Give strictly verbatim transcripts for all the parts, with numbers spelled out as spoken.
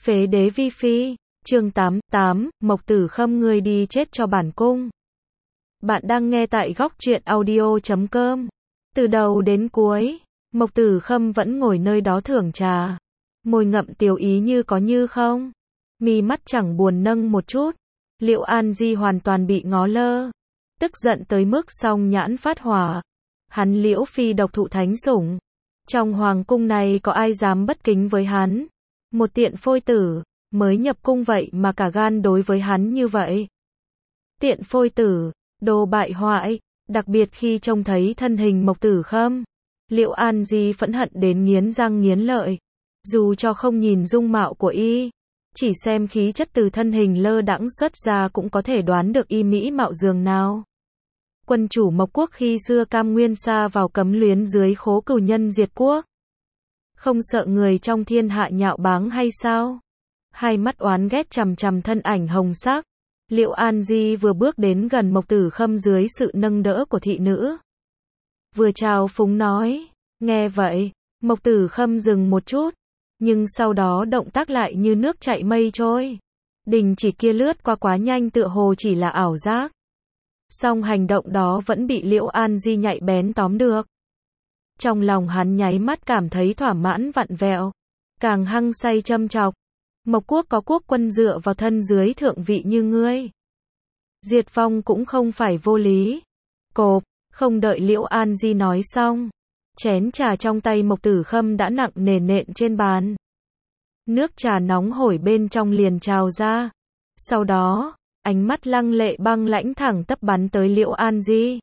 Phế đế vi phi, chương tám, tám, Mộc Tử Khâm ngươi đi chết cho bản cung. Bạn đang nghe tại góc truyện audio chấm com. Từ đầu đến cuối, Mộc Tử Khâm vẫn ngồi nơi đó thưởng trà. Môi ngậm tiểu ý như có như không. Mi mắt chẳng buồn nâng một chút. Liệu An Di hoàn toàn bị ngó lơ. Tức giận tới mức song nhãn phát hỏa. Hắn Liễu Phi độc thụ thánh sủng. Trong hoàng cung này có ai dám bất kính với hắn. Một tiện phôi tử, mới nhập cung vậy mà cả gan đối với hắn như vậy. Tiện phôi tử, đồ bại hoại, đặc biệt khi trông thấy thân hình Mộc Tử Khâm. Liệu An Di phẫn hận đến nghiến răng nghiến lợi. Dù cho không nhìn dung mạo của y, chỉ xem khí chất từ thân hình lơ đãng xuất ra cũng có thể đoán được y mỹ mạo giường nào. Quân chủ Mộc Quốc khi xưa cam nguyên sa vào cấm luyến dưới khố cửu nhân diệt quốc. Không sợ người trong thiên hạ nhạo báng hay sao? Hai mắt oán ghét chằm chằm thân ảnh hồng sắc. Liệu An Di vừa bước đến gần Mộc Tử Khâm dưới sự nâng đỡ của thị nữ. Vừa chào phúng nói. Nghe vậy, Mộc Tử Khâm dừng một chút. Nhưng sau đó động tác lại như nước chảy mây trôi. Đình chỉ kia lướt qua quá nhanh tựa hồ chỉ là ảo giác. Song hành động đó vẫn bị Liễu An Di nhạy bén tóm được. Trong lòng hắn nháy mắt cảm thấy thỏa mãn vặn vẹo. Càng hăng say châm chọc. Mộc Quốc có quốc quân dựa vào thân dưới thượng vị như ngươi. Diệt vong cũng không phải vô lý. Cộp, không đợi Liễu An Di nói xong. Chén trà trong tay Mộc Tử Khâm đã nặng nề nện trên bàn. Nước trà nóng hổi bên trong liền trào ra. Sau đó, ánh mắt lăng lệ băng lãnh thẳng tắp bắn tới Liễu An Di.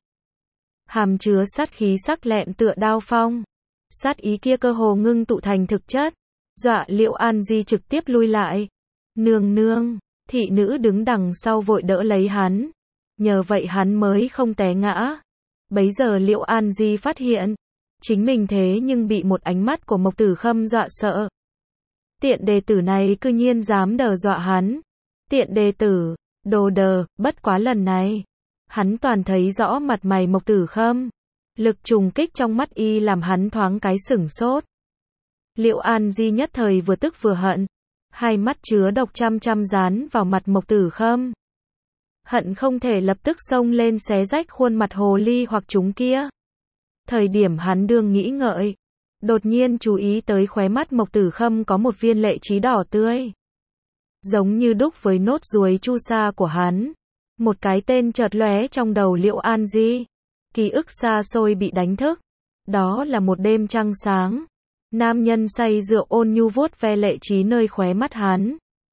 Hàm chứa sát khí sắc lẹm tựa đao phong. Sát ý kia cơ hồ ngưng tụ thành thực chất. Dọa Liễu An Di trực tiếp lui lại. Nương nương, thị nữ đứng đằng sau vội đỡ lấy hắn. Nhờ vậy hắn mới không té ngã. Bấy giờ Liễu An Di phát hiện. Chính mình thế nhưng bị một ánh mắt của Mộc Tử Khâm dọa sợ. Tiện đệ tử này cư nhiên dám đờ dọa hắn. Tiện đệ tử, đồ đờ, bất quá lần này. Hắn toàn thấy rõ mặt mày Mộc Tử Khâm. Lực trùng kích trong mắt y làm hắn thoáng cái sửng sốt. Liệu An Di nhất thời vừa tức vừa hận. Hai mắt chứa độc chăm chăm dán vào mặt Mộc Tử Khâm. Hận không thể lập tức xông lên xé rách khuôn mặt hồ ly hoặc chúng kia. Thời điểm hắn đương nghĩ ngợi. Đột nhiên chú ý tới khóe mắt Mộc Tử Khâm có một viên lệ trí đỏ tươi. Giống như đúc với nốt ruồi chu sa của hắn. Một cái tên chợt lóe trong đầu Liễu An Di. Ký ức xa xôi bị đánh thức. Đó là một đêm trăng sáng. Nam nhân say rượu ôn nhu vuốt ve lệ trí nơi khóe mắt hắn.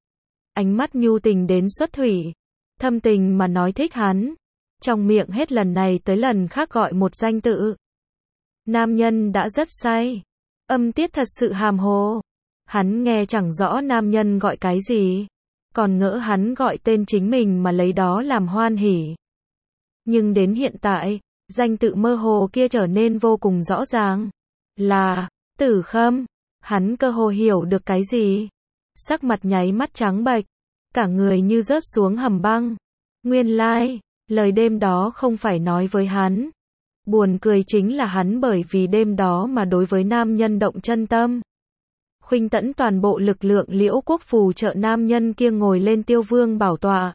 Ánh mắt nhu tình đến xuất thủy. Thâm tình mà nói thích hắn. Trong miệng hết lần này tới lần khác gọi một danh tự. Nam nhân đã rất say. Âm tiết thật sự hàm hồ. Hắn nghe chẳng rõ nam nhân gọi cái gì. Còn ngỡ hắn gọi tên chính mình mà lấy đó làm hoan hỉ. Nhưng đến hiện tại, danh tự mơ hồ kia trở nên vô cùng rõ ràng. Là Tử Khâm. Hắn cơ hồ hiểu được cái gì. Sắc mặt nháy mắt trắng bệch. Cả người như rớt xuống hầm băng. Nguyên lai, lời đêm đó không phải nói với hắn. Buồn cười chính là hắn bởi vì đêm đó mà đối với nam nhân động chân tâm. Khuynh tẫn toàn bộ lực lượng Liễu Quốc phù trợ nam nhân kia ngồi lên Tiêu Vương bảo tọa.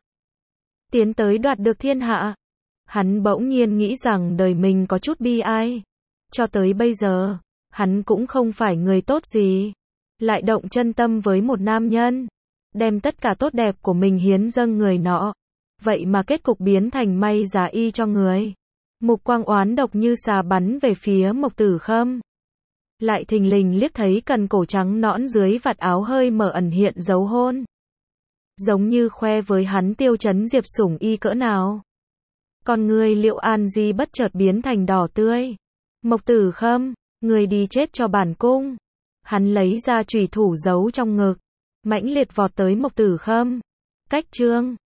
Tiến tới đoạt được thiên hạ. Hắn bỗng nhiên nghĩ rằng đời mình có chút bi ai. Cho tới bây giờ, hắn cũng không phải người tốt gì. Lại động chân tâm với một nam nhân. Đem tất cả tốt đẹp của mình hiến dâng người nọ. Vậy mà kết cục biến thành may giá y cho người. Mục quang oán độc như xà bắn về phía Mộc Tử Khâm. Lại thình lình liếc thấy cần cổ trắng nõn dưới vạt áo hơi mở ẩn hiện dấu hôn. Giống như khoe với hắn tiêu chấn diệp sủng y cỡ nào. Còn người Liệu An Di bất chợt biến thành đỏ tươi. Mộc Tử Khâm, người đi chết cho bản cung. Hắn lấy ra chùy thủ giấu trong ngực. Mãnh liệt vọt tới Mộc Tử Khâm. Cách trương,